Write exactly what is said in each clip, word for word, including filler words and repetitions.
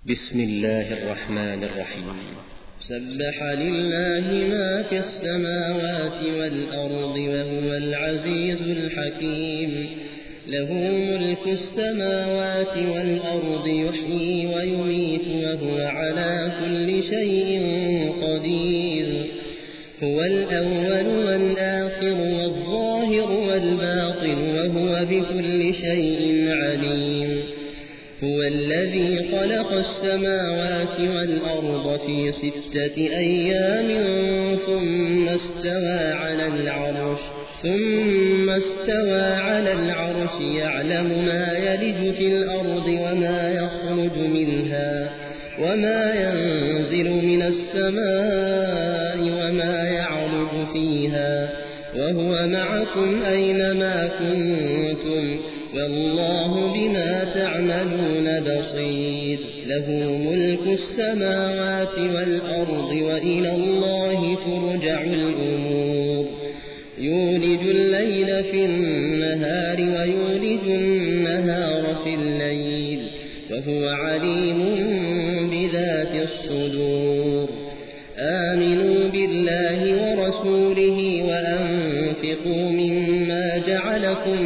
بسم الله الرحمن الرحيم. سبح لله ما في السماوات والأرض وهو العزيز الحكيم. له ملك السماوات والأرض يحيي ويميت وهو على كل شيء قدير. هو الأول والآخر والظاهر والباطن وهو بكل شيء عليم. هو الذي خلق السماوات والأرض في ستة أيام ثم استوى على العرش ثم استوى على العرش يعلم ما يلج في الأرض وما يخرج منها وما ينزل من السماء وما يعرج فيها وهو معكم أينما كنتم والله بما تعملون بصير. له ملك السماوات والأرض وإلى الله ترجع الأمور. يولج الليل في النهار ويولج النهار في الليل وهو عليم بذات الصدور. آمنوا بالله ورسوله وأنفقوا مما جعلكم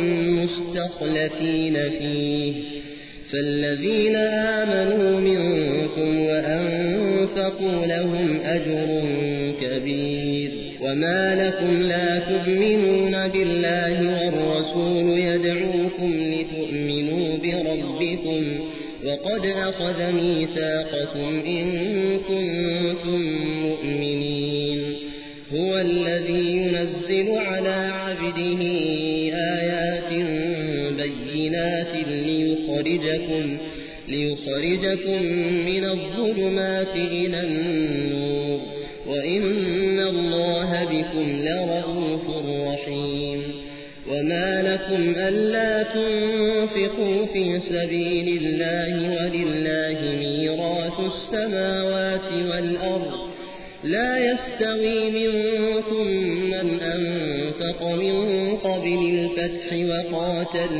مستخلفين فيه فالذين آمنوا منكم وأنفقوا لهم أجر كبير. وما لكم لا تؤمنون بالله والرسول يدعوكم لتؤمنوا بربكم وقد أخذ ميثاقكم إن كنتم مؤمنين. هو الذي ينزل على عبده آيات بينات ليخرجكم, ليخرجكم من الظلمات إلى النور وإن الله بكم لرءوف رحيم. وما لكم ألا تنفقوا في سبيل الله ولله ميراث السماوات والأرض لا يستوي منكم من أنفق من قبل الفتح وقاتل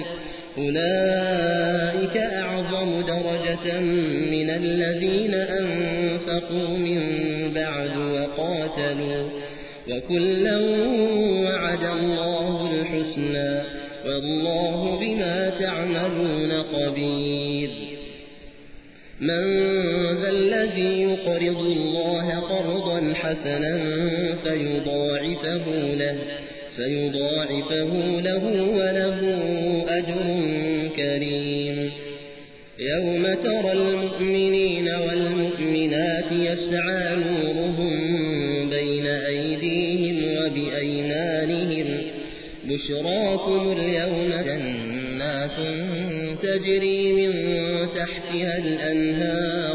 أولئك أعظم درجة من الذين أنفقوا من بعد وقاتلوا وكلا وعد الله الحسنى والله بما تعملون خبير. من ذا الذي يقرض الله قرضا حسنا فيضاعفه له, فيضاعفه له وله أجر كريم. يوم ترى المؤمنين والمؤمنات يسعى نورهم بين أيديهم وبأيمانهم بشراكم اليوم جنات تجري من تحتها الأنهار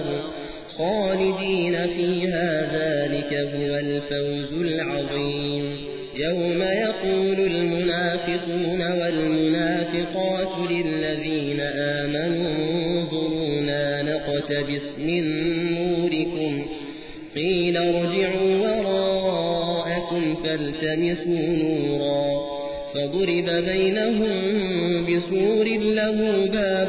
خالدين فيها ذلك هو الفوز العظيم. يوم يقول المنافقون والمنافقات للذين آمنوا انظرونا نقتبس من نوركم قيل ارجعوا وراءكم فالتمسوا نورا فضرب بينهم بسور له باب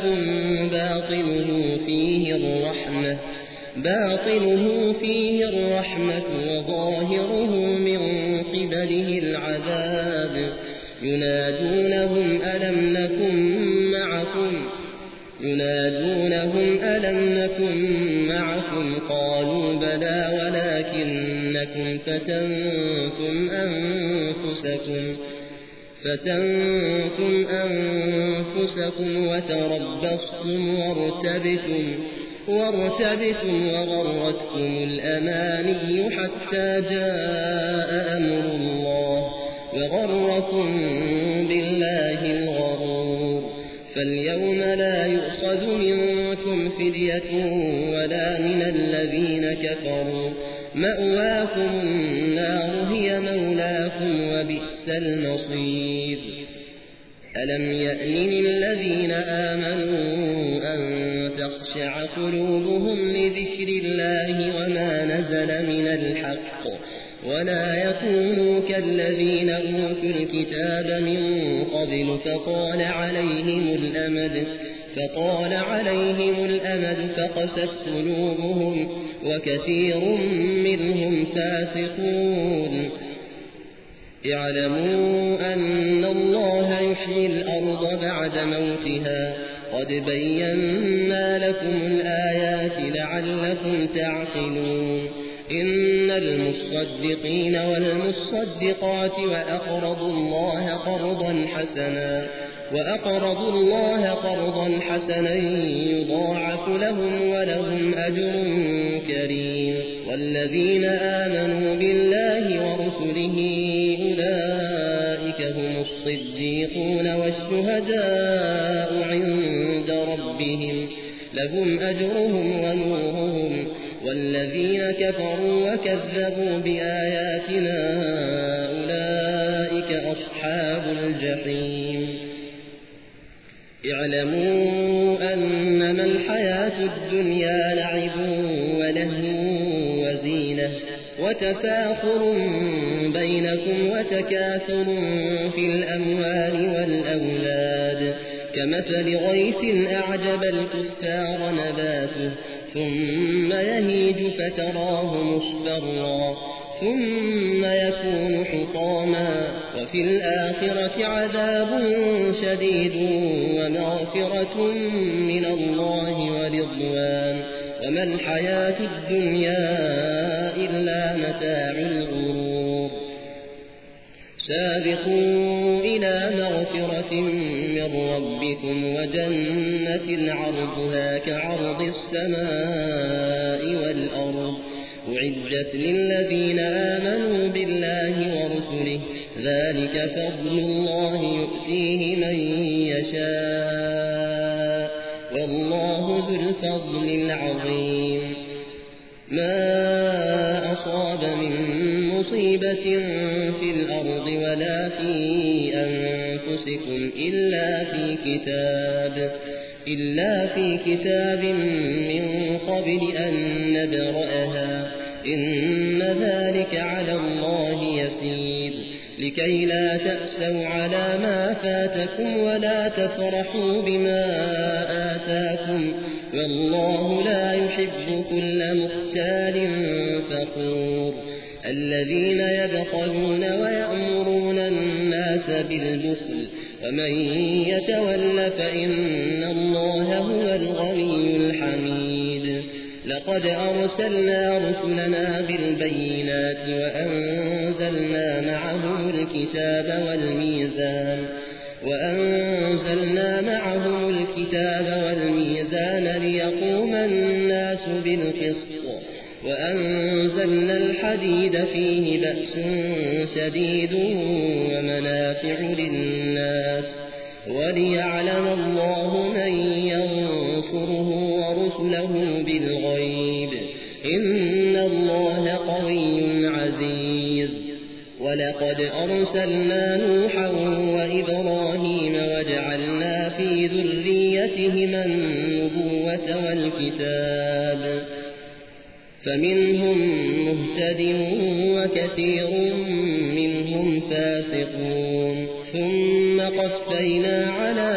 باطنه فيه الرحمة باطنه فيه الرحمة وظاهره من قبله العذاب. ينادونهم ألم نكن معكم ينادونهم ألم نكن معكم قالوا بلى ولكنكم فتنتم أنفسكم فتنتم أنفسكم وتربصتم وارتبتم وارتبتم وغرتكم الأماني حتى جاء أمر الله وغركم بالله الغرور. فاليوم لا يؤخذ منكم فدية ولا من الذين كفروا مأواكم النار هي مولاكم وبئس المصير. ألم يأن للذين آمنوا أن تخشع قلوبهم لذكر الله وما نزل من الحق ولا يكونوا كالذين أوتوا الكتاب من قبل فطال عليهم الأمد فطال عليهم الأمد فقست قلوبهم وكثير منهم فاسقون اعلموا أن الله يحيي الأرض بعد موتها قد بينا لكم الآيات لعلكم تعقلون إن المصدقين والمصدقات وأقرضوا الله قرضا حسنا وأقرضوا الله قرضا حسنا يضاعف لهم ولهم أجر كريم والذين آمنوا بالله ورسله أولئك هم الصديقون والشهداء عند ربهم لهم أجرهم ونورهم والذين كفروا وكذبوا بآياتنا أولئك أصحاب الجحيم اعلموا أنما الحياة الدنيا لعب ولهو وزينة وتفاخر بينكم وتكاثر في الأموال والأولاد كمثل غيث أعجب الكفار نباته ثم يهيج فتراه مصفرا ثم يكون حطاما وفي الآخرة عذاب شديد ومغفرة من الله ورضوان وما الحياة الدنيا إلا متاع الغرور سابقوا إلى مغفرة من ربكم وجنة عرضها كعرض السماء والأرض أعدت للذين آمنوا بالله ورسله ذلك فضل الله يؤتيه من يشاء والله ذو الفضل العظيم ما أصاب من مصيبة في الأرض ولا في أنفسكم إلا في كتاب إلا في كتاب من قبل أن نبرأها إن ذلك على الله يسير لكي لا تأسوا على ما فاتكم ولا تفرحوا بما آتاكم والله لا يحب كل مختال فخور الذين يبخلون ويأمرون الناس بالبخل ومن يتول فإن الله هو الغني الحميد لقد أرسلنا رسلنا بالبينات وأنزلنا معهم الكتاب والميزان وأنزلنا معهم الكتاب والميزان ليقوم الناس بالقسط وأنزلنا الحديد فيه بأس شديد ومنافع للناس وليعلم الله من ينصره ورسله بالغيب إن الله قوي عزيز ولقد أرسلنا نوحا وإبراهيم وجعلنا في ذريتهما النبوة والكتاب فمنهم مهتد وكثير منهم فاسقون ثم قفينا على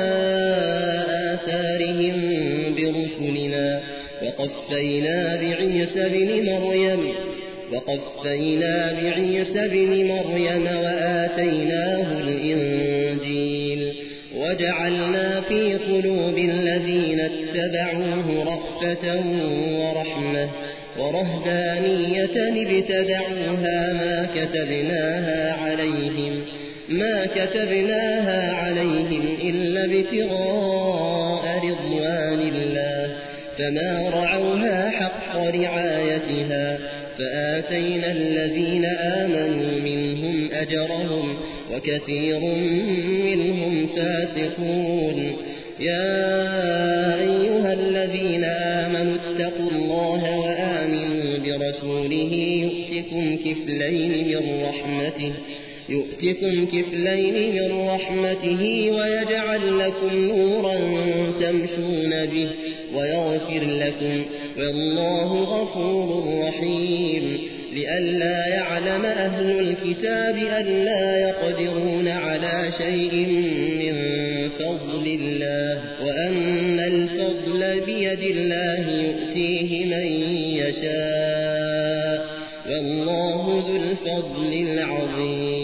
آثارهم برسلنا وقفينا بعيسى بن مريم وقفينا بعيسى بن مريم وآتيناه الإنجيل وجعلنا في قلوب الذين اتبعوه رأفة ورحمة ورهبانية ابتدعوها ما كتبناها عليهم ما كتبناها عليهم إلا ابتغاء رضوان الله فما رعوها حق رعايتها فآتينا الذين آمنوا منهم أجرهم وكثير منهم فاسقون يا أيها الذين آمنوا اتقوا الله وآمنوا برسوله يؤتكم كفلين من رحمته يؤتكم كفلين من رحمته ويجعل لكم نورا تمشون به ويغفر لكم والله غفور رحيم لئلا يعلم أهل الكتاب ألا يقدرون على شيء من فضل الله وأن بيد الله يؤتيه من يشاء والله ذو الفضل العظيم